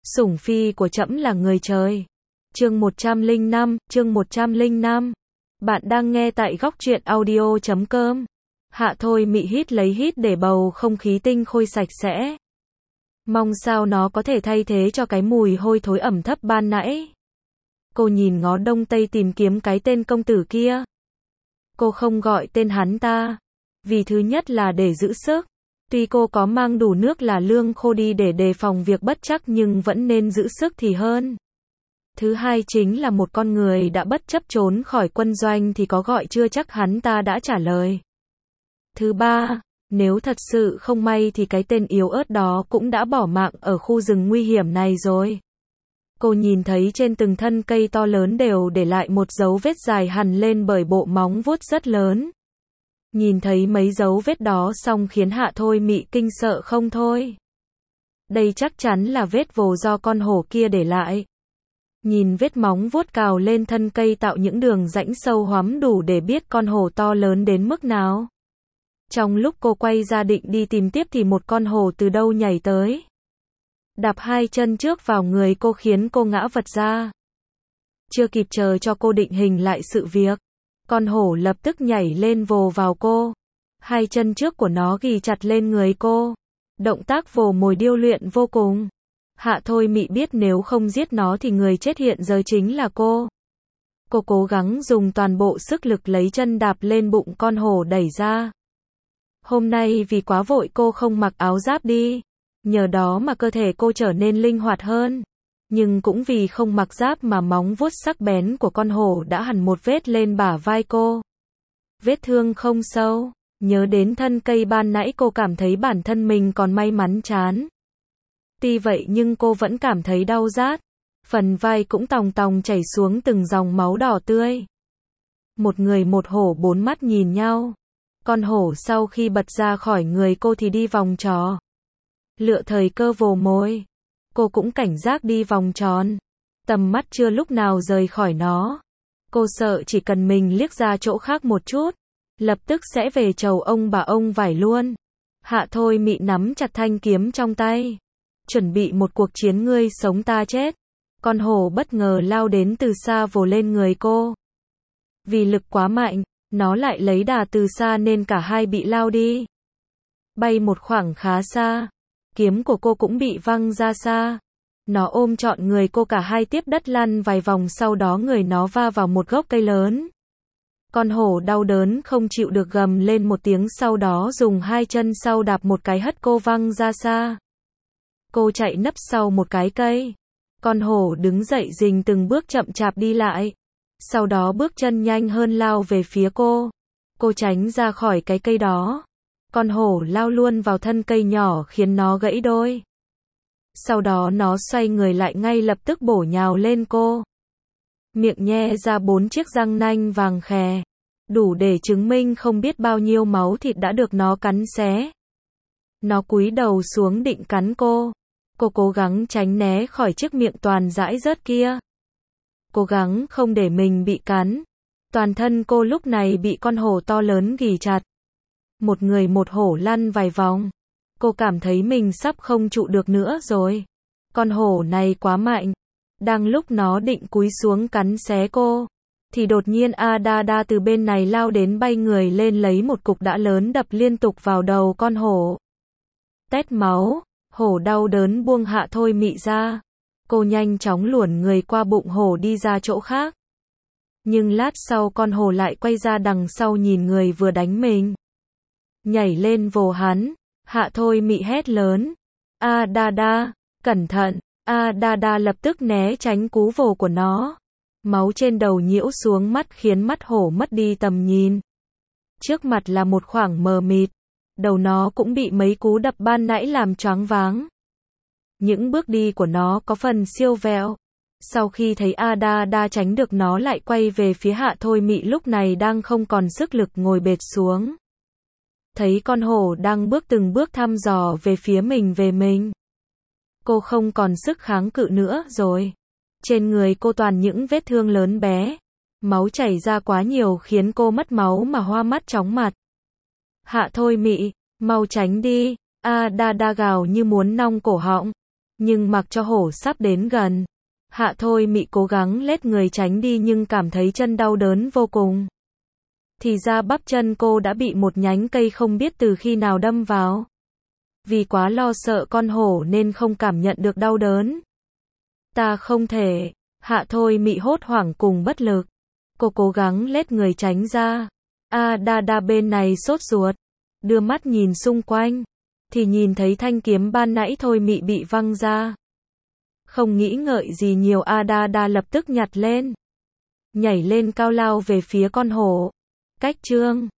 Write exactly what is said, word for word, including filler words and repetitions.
Sủng phi của trẫm là người trời. Chương một trăm lẻ năm, chương một trăm lẻ năm. Bạn đang nghe tại góc truyện audio chấm com. Hạ Thôi Mị hít lấy hít để bầu không khí tinh khôi sạch sẽ. Mong sao nó có thể thay thế cho cái mùi hôi thối ẩm thấp ban nãy. Cô nhìn ngó đông tây tìm kiếm cái tên công tử kia. Cô không gọi tên hắn ta. Vì thứ nhất là để giữ sức. Tuy cô có mang đủ nước là lương khô đi để đề phòng việc bất trắc nhưng vẫn nên giữ sức thì hơn. Thứ hai chính là một con người đã bất chấp trốn khỏi quân doanh thì có gọi chưa chắc hắn ta đã trả lời. Thứ ba, nếu thật sự không may thì cái tên yếu ớt đó cũng đã bỏ mạng ở khu rừng nguy hiểm này rồi. Cô nhìn thấy trên từng thân cây to lớn đều để lại một dấu vết dài hằn lên bởi bộ móng vuốt rất lớn. Nhìn thấy mấy dấu vết đó xong khiến Hạ Thôi Mị kinh sợ không thôi. Đây chắc chắn là vết vồ do con hổ kia để lại. Nhìn vết móng vuốt cào lên thân cây tạo những đường rãnh sâu hoắm đủ để biết con hổ to lớn đến mức nào. Trong lúc cô quay ra định đi tìm tiếp thì một con hổ từ đâu nhảy tới. Đạp hai chân trước vào người cô khiến cô ngã vật ra. Chưa kịp chờ cho cô định hình lại sự việc. Con hổ lập tức nhảy lên vồ vào cô. Hai chân trước của nó ghì chặt lên người cô. Động tác vồ mồi điêu luyện vô cùng. Hạ Thôi Mị biết nếu không giết nó thì người chết hiện giờ chính là cô. Cô cố gắng dùng toàn bộ sức lực lấy chân đạp lên bụng con hổ đẩy ra. Hôm nay vì quá vội cô không mặc áo giáp đi. Nhờ đó mà cơ thể cô trở nên linh hoạt hơn. Nhưng cũng vì không mặc giáp mà móng vuốt sắc bén của con hổ đã hằn một vết lên bả vai cô. Vết thương không sâu. Nhớ đến thân cây ban nãy cô cảm thấy bản thân mình còn may mắn chán. Tuy vậy nhưng cô vẫn cảm thấy đau rát. Phần vai cũng tòng tòng chảy xuống từng dòng máu đỏ tươi. Một người một hổ bốn mắt nhìn nhau. Con hổ sau khi bật ra khỏi người cô thì đi vòng trò. Lựa thời cơ vồ mồi. Cô cũng cảnh giác đi vòng tròn. Tầm mắt chưa lúc nào rời khỏi nó. Cô sợ chỉ cần mình liếc ra chỗ khác một chút, lập tức sẽ về chầu ông bà ông vải luôn. Hạ Thôi Mị nắm chặt thanh kiếm trong tay. Chuẩn bị một cuộc chiến ngươi sống ta chết. Con hổ bất ngờ lao đến từ xa vồ lên người cô. Vì lực quá mạnh, nó lại lấy đà từ xa nên cả hai bị lao đi. Bay một khoảng khá xa. Kiếm của cô cũng bị văng ra xa. Nó ôm trọn người cô cả hai tiếp đất lăn vài vòng sau đó người nó va vào một gốc cây lớn. Con hổ đau đớn không chịu được gầm lên một tiếng sau đó dùng hai chân sau đạp một cái hất cô văng ra xa. Cô chạy nấp sau một cái cây. Con hổ đứng dậy rình từng bước chậm chạp đi lại. Sau đó bước chân nhanh hơn lao về phía cô. Cô tránh ra khỏi cái cây đó. Con hổ lao luôn vào thân cây nhỏ khiến nó gãy đôi. Sau đó nó xoay người lại ngay lập tức bổ nhào lên cô. Miệng nhe ra bốn chiếc răng nanh vàng khè. Đủ để chứng minh không biết bao nhiêu máu thịt đã được nó cắn xé. Nó cúi đầu xuống định cắn cô. Cô cố gắng tránh né khỏi chiếc miệng toàn dãi rớt kia. Cố gắng không để mình bị cắn. Toàn thân cô lúc này bị con hổ to lớn ghì chặt. Một người một hổ lăn vài vòng. Cô cảm thấy mình sắp không trụ được nữa rồi. Con hổ này quá mạnh. Đang lúc nó định cúi xuống cắn xé cô, thì đột nhiên A Đa Đa từ bên này lao đến bay người lên lấy một cục đá lớn đập liên tục vào đầu con hổ. Tét máu, hổ đau đớn buông Hạ Thôi Mị ra. Cô nhanh chóng luồn người qua bụng hổ đi ra chỗ khác. Nhưng lát sau con hổ lại quay ra đằng sau nhìn người vừa đánh mình. Nhảy lên vồ hắn. Hạ Thôi Mị hét lớn. A Đa Đa, cẩn thận. A Đa Đa lập tức né tránh cú vồ của nó. Máu trên đầu nhiễu xuống mắt khiến mắt hổ mất đi tầm nhìn. Trước mặt là một khoảng mờ mịt. Đầu nó cũng bị mấy cú đập ban nãy làm choáng váng. Những bước đi của nó có phần siêu vẹo. Sau khi thấy A Đa Đa tránh được nó lại quay về phía Hạ Thôi Mị lúc này đang không còn sức lực ngồi bệt xuống. Thấy con hổ đang bước từng bước thăm dò về phía mình về mình. Cô không còn sức kháng cự nữa rồi. Trên người cô toàn những vết thương lớn bé. Máu chảy ra quá nhiều khiến cô mất máu mà hoa mắt chóng mặt. Hạ Thôi Mị, mau tránh đi. A Đa Đa gào như muốn nong cổ họng. Nhưng mặc cho hổ sắp đến gần, Hạ Thôi Mị cố gắng lết người tránh đi nhưng cảm thấy chân đau đớn vô cùng. Thì ra bắp chân cô đã bị một nhánh cây không biết từ khi nào đâm vào. Vì quá lo sợ con hổ nên không cảm nhận được đau đớn. Ta không thể. Hạ Thôi Mị hốt hoảng cùng bất lực. Cô cố gắng lết người tránh ra. A Đa Đa bên này sốt ruột. Đưa mắt nhìn xung quanh. Thì nhìn thấy thanh kiếm ban nãy Thôi Mị bị văng ra. Không nghĩ ngợi gì nhiều, A Đa Đa lập tức nhặt lên. Nhảy lên cao lao về phía con hổ. Cách chương